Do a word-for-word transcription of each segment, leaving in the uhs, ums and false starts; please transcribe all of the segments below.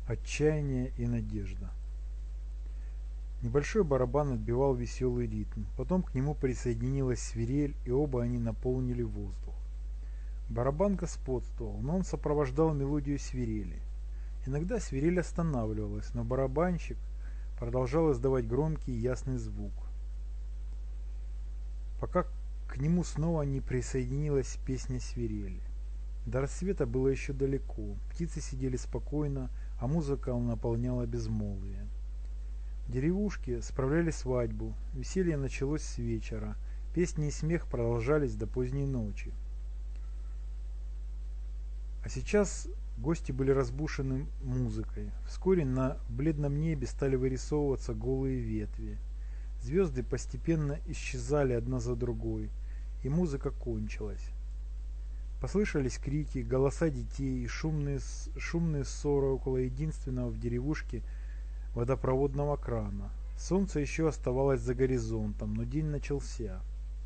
Отчаяние и надежда. Небольшой барабан отбивал веселый ритм, потом к нему присоединилась свирель, и оба они наполнили воздух. Барабан господствовал, но он сопровождал мелодию свирели. Иногда свирель останавливалась, но барабанщик продолжал издавать громкий и ясный звук, пока к нему снова не присоединилась песня свирели. До рассвета было еще далеко, птицы сидели спокойно, а музыка наполняла безмолвие. В деревушке справляли свадьбу, веселье началось с вечера, песни и смех продолжались до поздней ночи. А сейчас гости были разбушены музыкой. Вскоре на бледном небе стали вырисовываться голые ветви. Звезды постепенно исчезали одна за другой, и музыка кончилась. Послышались крики, голоса детей, шумные, шумные ссоры около единственного в деревушке водопроводного крана. Солнце еще оставалось за горизонтом, но день начался.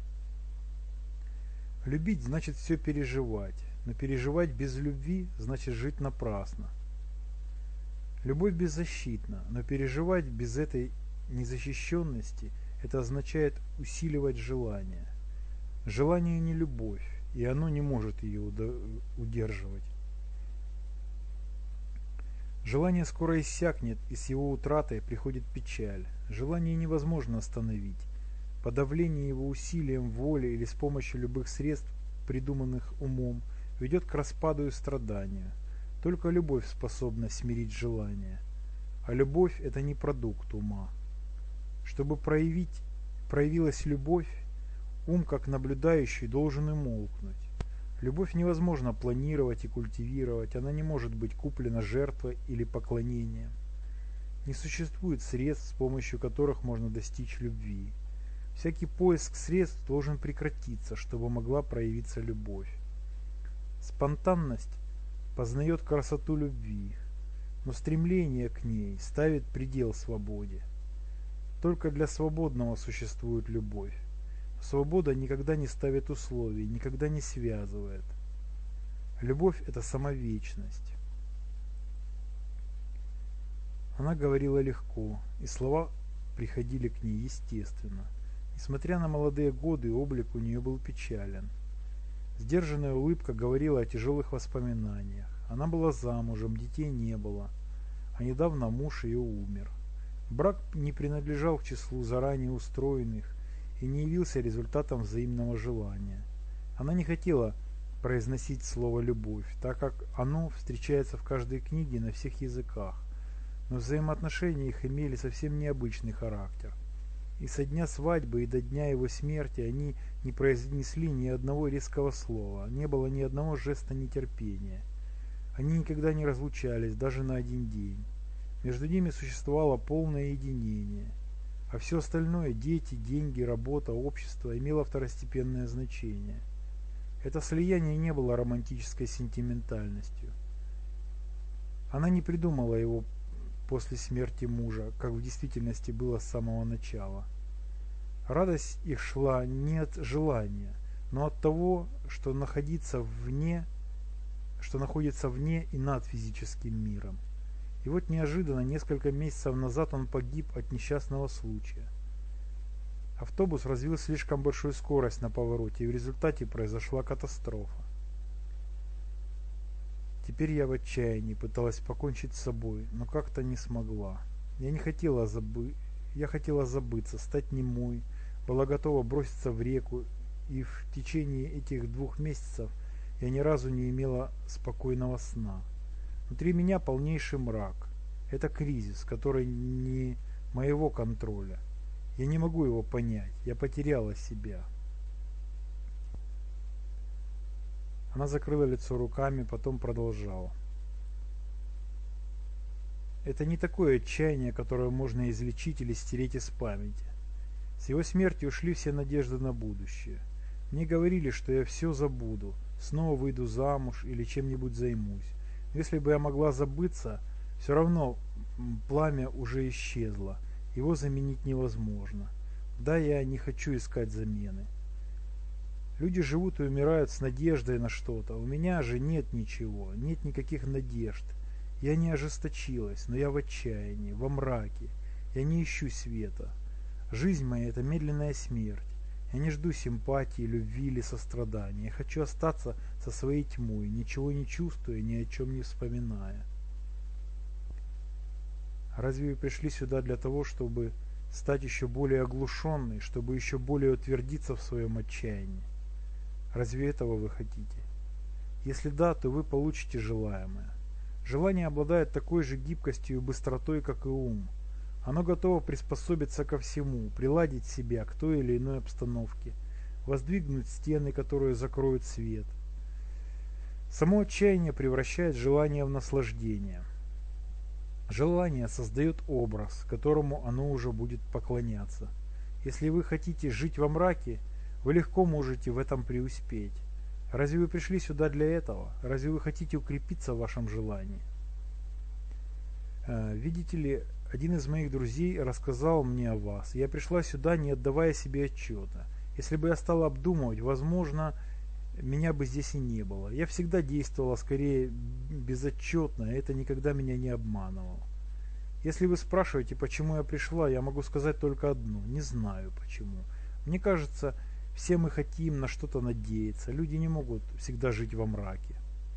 Любить значит все переживать, но переживать без любви значит жить напрасно. Любовь беззащитна, но переживать без этой незащищенности – это означает усиливать желание. Желание не любовь, и оно не может ее удерживать. Желание скоро иссякнет, и с его утратой приходит печаль. Желание невозможно остановить. Подавление его усилием воли или с помощью любых средств, придуманных умом, ведет к распаду и страданию. Только любовь способна смирить желание. А любовь – это не продукт ума. Чтобы проявить, проявилась любовь, ум, как наблюдающий, должен умолкнуть. Любовь невозможно планировать и культивировать, она не может быть куплена жертвой или поклонением. Не существует средств, с помощью которых можно достичь любви. Всякий поиск средств должен прекратиться, чтобы могла проявиться любовь. Спонтанность познает красоту любви, но стремление к ней ставит предел свободе. Только для свободного существует любовь. Свобода никогда не ставит условий, никогда не связывает. Любовь – это самовечность. Она говорила легко, и слова приходили к ней естественно. Несмотря на молодые годы, облик у нее был печален. Сдержанная улыбка говорила о тяжелых воспоминаниях. Она была замужем, детей не было, а недавно муж ее умер. Брак не принадлежал к числу заранее устроенных и не явился результатом взаимного желания. Она не хотела произносить слово «любовь», так как оно встречается в каждой книге на всех языках, но взаимоотношения их имели совсем необычный характер. И со дня свадьбы и до дня его смерти они не произнесли ни одного резкого слова, не было ни одного жеста нетерпения. Они никогда не разлучались, даже на один день. Между ними существовало полное единение, а все остальное – дети, деньги, работа, общество – имело второстепенное значение. Это слияние не было романтической сентиментальностью. Она не придумала его после смерти мужа, как в действительности было с самого начала. Радость их шла не от желания, но от того, что находится вне, что находится вне и над физическим миром. И вот неожиданно, несколько месяцев назад он погиб от несчастного случая. Автобус развил слишком большую скорость на повороте, и в результате произошла катастрофа. Теперь я в отчаянии пыталась покончить с собой, но как-то не смогла. Я не хотела забы... Я хотела забыться, стать немой, была готова броситься в реку, и в течение этих двух месяцев я ни разу не имела спокойного сна. Внутри меня полнейший мрак. Это кризис, который не моего контроля. Я не могу его понять. Я потеряла себя. Она закрыла лицо руками, потом продолжала. Это не такое отчаяние, которое можно излечить или стереть из памяти. С его смертью ушли все надежды на будущее. Мне говорили, что я все забуду, снова выйду замуж или чем-нибудь займусь. Если бы я могла забыться, все равно пламя уже исчезло, его заменить невозможно. Да, я не хочу искать замены. Люди живут и умирают с надеждой на что-то, у меня же нет ничего, нет никаких надежд. Я не ожесточилась, но я в отчаянии, во мраке. Я не ищу света. Жизнь моя – это медленная смерть. Я не жду симпатии, любви или сострадания. Я хочу остаться со своей тьмой, ничего не чувствуя, ни о чем не вспоминая. Разве вы пришли сюда для того, чтобы стать еще более оглушенной, чтобы еще более утвердиться в своем отчаянии? Разве этого вы хотите? Если да, то вы получите желаемое. Желание обладает такой же гибкостью и быстротой, как и ум. Оно готово приспособиться ко всему, приладить себя к той или иной обстановке, воздвигнуть стены, которые закроют свет. Само отчаяние превращает желание в наслаждение. Желание создает образ, которому оно уже будет поклоняться. Если вы хотите жить во мраке, вы легко можете в этом преуспеть. Разве вы пришли сюда для этого? Разве вы хотите укрепиться в вашем желании? Видите ли, один из моих друзей рассказал мне о вас. Я пришла сюда, не отдавая себе отчета. Если бы я стала обдумывать, возможно, меня бы здесь и не было. Я всегда действовала скорее безотчетно, и это никогда меня не обманывало. Если вы спрашиваете, почему я пришла, я могу сказать только одно. Не знаю почему. Мне кажется, все мы хотим на что-то надеяться. Люди не могут всегда жить во мраке.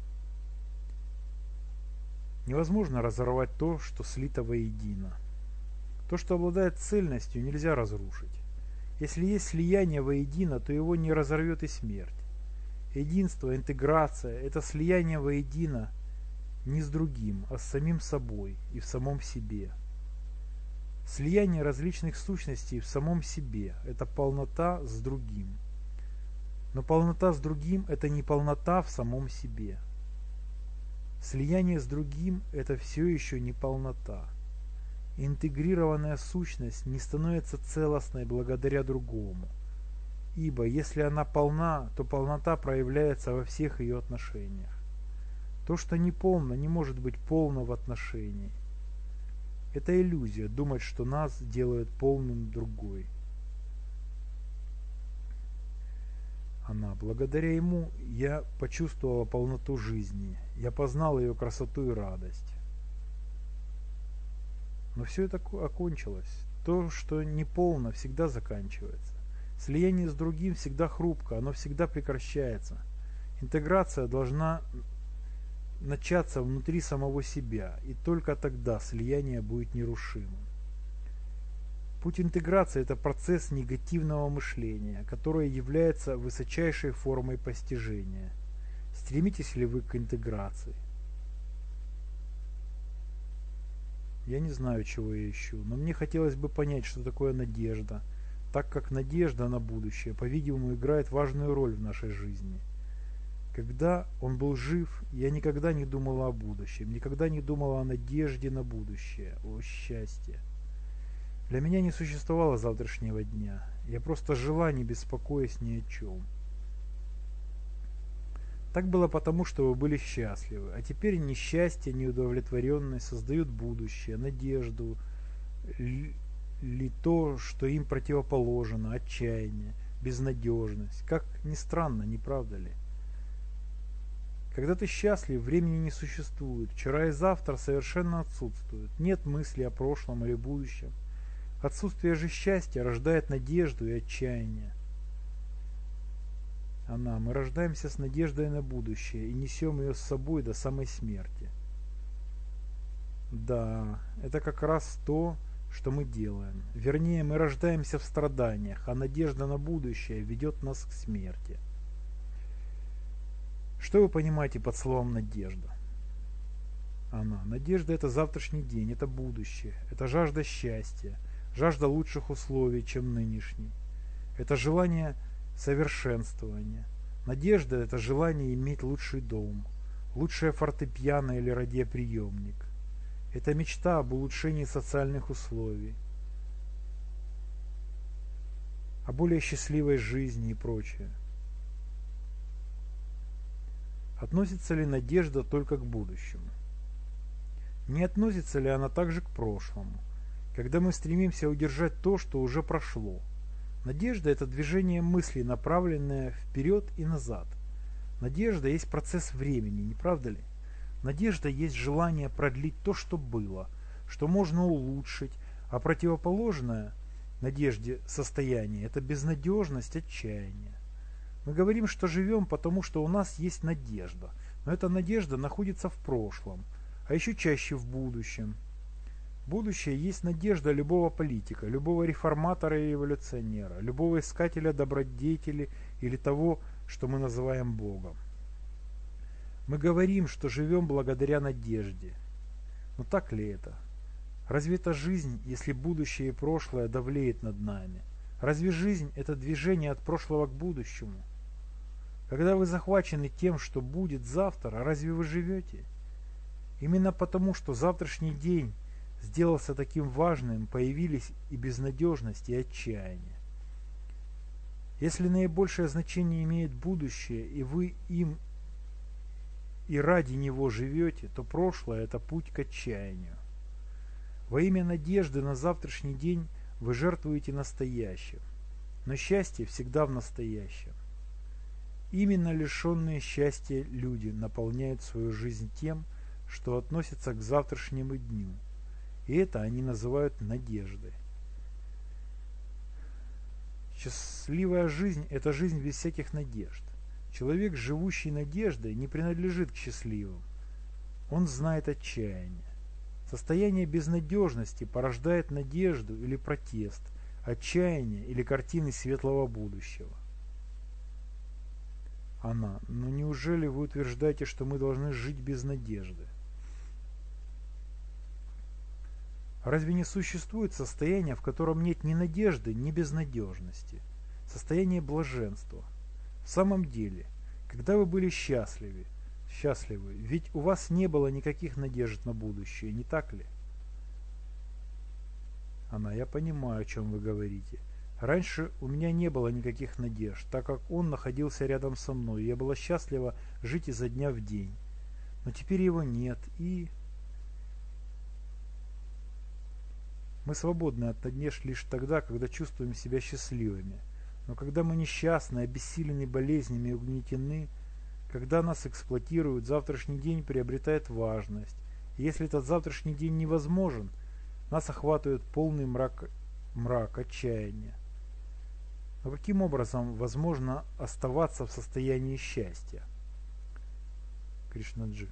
Невозможно разорвать то, что слито воедино. То, что обладает цельностью, нельзя разрушить. Если есть слияние воедино, то его не разорвет и смерть. Единство, интеграция – это слияние воедино не с другим, а с самим собой и в самом себе. Слияние различных сущностей в самом себе – это полнота с другим. Но полнота с другим – это не полнота в самом себе. Слияние с другим – это все еще не полнота. Интегрированная сущность не становится целостной благодаря другому. Ибо если она полна, то полнота проявляется во всех ее отношениях. То, что не полно, не может быть полно в отношении. Это иллюзия думать, что нас делает полным другой. Она, благодаря ему, я почувствовала полноту жизни. Я познала ее красоту и радость. Но все это окончилось. То, что не полно, всегда заканчивается. Слияние с другим всегда хрупко, оно всегда прекращается. Интеграция должна начаться внутри самого себя, и только тогда слияние будет нерушимым. Путь интеграции – это процесс негативного мышления, которое является высочайшей формой постижения. Стремитесь ли вы к интеграции? Я не знаю, чего я ищу, но мне хотелось бы понять, что такое надежда, так как надежда на будущее, по-видимому, играет важную роль в нашей жизни. Когда он был жив, я никогда не думала о будущем, никогда не думала о надежде на будущее, о счастье. Для меня не существовало завтрашнего дня, я просто жила, не беспокоясь ни о чем. Так было потому, что вы были счастливы, а теперь несчастье, неудовлетворенность создают будущее, надежду, ли то, что им противоположно, отчаяние, безнадежность. Как ни странно, не правда ли? Когда ты счастлив, времени не существует, вчера и завтра совершенно отсутствуют, нет мысли о прошлом или будущем. Отсутствие же счастья рождает надежду и отчаяние. Она, мы рождаемся с надеждой на будущее и несем ее с собой до самой смерти. Да, это как раз то, что мы делаем. Вернее, мы рождаемся в страданиях, а надежда на будущее ведет нас к смерти. Что вы понимаете под словом «надежда»? Она. Надежда – это завтрашний день, это будущее, это жажда счастья, жажда лучших условий, чем нынешний. Это желание совершенствования. Надежда – это желание иметь лучший дом, лучшее фортепиано или радиоприемник. Это мечта об улучшении социальных условий, о более счастливой жизни и прочее. Относится ли надежда только к будущему? Не относится ли она также к прошлому, когда мы стремимся удержать то, что уже прошло? Надежда – это движение мысли, направленное вперед и назад. Надежда есть процесс времени, не правда ли? Надежда есть желание продлить то, что было, что можно улучшить, а противоположное надежде состояние – это безнадежность, отчаяние. Мы говорим, что живем, потому что у нас есть надежда, но эта надежда находится в прошлом, а еще чаще в будущем. Будущее есть надежда любого политика, любого реформатора и революционера, любого искателя добродетели или того, что мы называем Богом. Мы говорим, что живем благодаря надежде. Но так ли это? Разве это жизнь, если будущее и прошлое давлеет над нами? Разве жизнь – это движение от прошлого к будущему? Когда вы захвачены тем, что будет завтра, разве вы живете? Именно потому, что завтрашний день сделался таким важным, появились и безнадежность, и отчаяние. Если наибольшее значение имеет будущее, и вы им и ради него живете, то прошлое – это путь к отчаянию. Во имя надежды на завтрашний день вы жертвуете настоящим, но счастье всегда в настоящем. Именно лишенные счастья люди наполняют свою жизнь тем, что относится к завтрашнему дню, и это они называют надеждой. Счастливая жизнь – это жизнь без всяких надежд. Человек, живущий надеждой, не принадлежит к счастливым. Он знает отчаяние. Состояние безнадежности порождает надежду или протест, отчаяние или картины светлого будущего. Она: но неужели вы утверждаете, что мы должны жить без надежды? Разве не существует состояние, в котором нет ни надежды, ни безнадежности? Состояние блаженства. В самом деле, когда вы были счастливы, счастливы, ведь у вас не было никаких надежд на будущее, не так ли? Она: я понимаю, о чем вы говорите. Раньше у меня не было никаких надежд, так как он находился рядом со мной, и я была счастлива жить изо дня в день. Но теперь его нет, и... Мы свободны от надежд лишь тогда, когда чувствуем себя счастливыми. Но когда мы несчастны, обессилены болезнями и угнетены, когда нас эксплуатируют, завтрашний день приобретает важность. И если этот завтрашний день невозможен, нас охватывает полный мрак, мрак, отчаяния. Но каким образом возможно оставаться в состоянии счастья? Кришнаджи: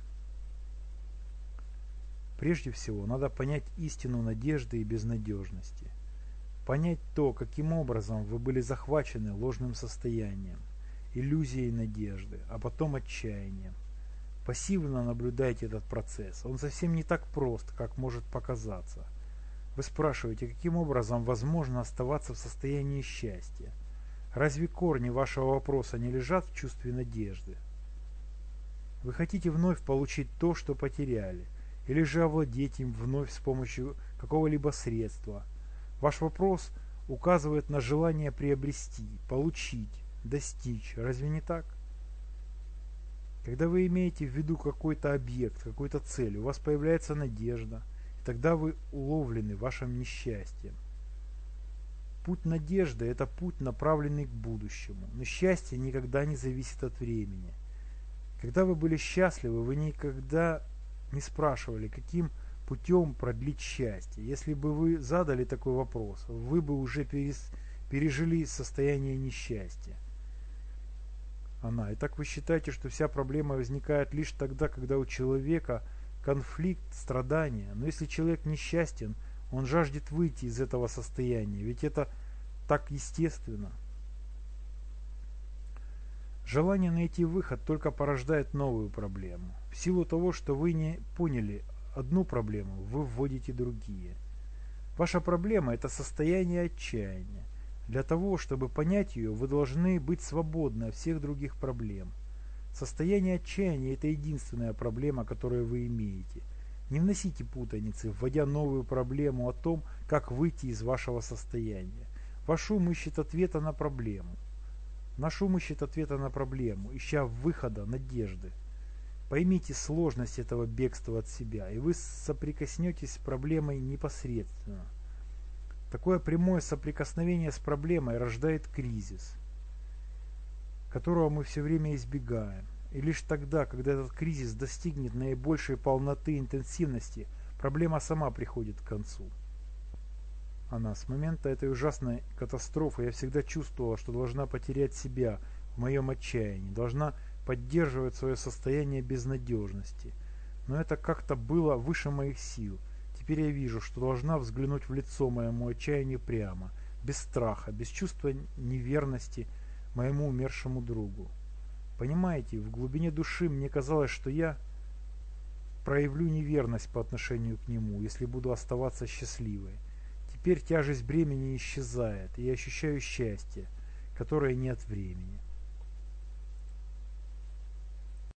прежде всего, надо понять истину надежды и безнадежности. Понять то, каким образом вы были захвачены ложным состоянием, иллюзией надежды, а потом отчаянием. Пассивно наблюдайте этот процесс. Он совсем не так прост, как может показаться. Вы спрашиваете, каким образом возможно оставаться в состоянии счастья? Разве корни вашего вопроса не лежат в чувстве надежды? Вы хотите вновь получить то, что потеряли, или же овладеть им вновь с помощью какого-либо средства. Ваш вопрос указывает на желание приобрести, получить, достичь. Разве не так? Когда вы имеете в виду какой-то объект, какую-то цель, у вас появляется надежда, и тогда вы уловлены вашим несчастьем. Путь надежды – это путь, направленный к будущему, но счастье никогда не зависит от времени. Когда вы были счастливы, вы никогда не спрашивали, каким путем продлить счастье. Если бы вы задали такой вопрос, вы бы уже перес, пережили состояние несчастья. Она: итак, вы считаете, что вся проблема возникает лишь тогда, когда у человека конфликт, страдания. Но если человек несчастен, он жаждет выйти из этого состояния, ведь это так естественно. Желание найти выход только порождает новую проблему. В силу того, что вы не поняли одну проблему, вы вводите другие. Ваша проблема – это состояние отчаяния. Для того, чтобы понять ее, вы должны быть свободны от всех других проблем. Состояние отчаяния – это единственная проблема, которую вы имеете. Не вносите путаницы, вводя новую проблему о том, как выйти из вашего состояния. Ваш ум ищет ответа на проблему. Наш ум ищет ответа на проблему, ища выхода, надежды. Поймите сложность этого бегства от себя, и вы соприкоснетесь с проблемой непосредственно. Такое прямое соприкосновение с проблемой рождает кризис, которого мы все время избегаем. И лишь тогда, когда этот кризис достигнет наибольшей полноты интенсивности, проблема сама приходит к концу. Она: с момента этой ужасной катастрофы я всегда чувствовала, что должна потерять себя в моем отчаянии, должна поддерживать свое состояние безнадежности. Но это как-то было выше моих сил. Теперь я вижу, что должна взглянуть в лицо моему отчаянию прямо, без страха, без чувства неверности моему умершему другу. Понимаете, в глубине души мне казалось, что я проявлю неверность по отношению к нему, если буду оставаться счастливой. Теперь тяжесть бремени исчезает, и я ощущаю счастье, которое не от времени.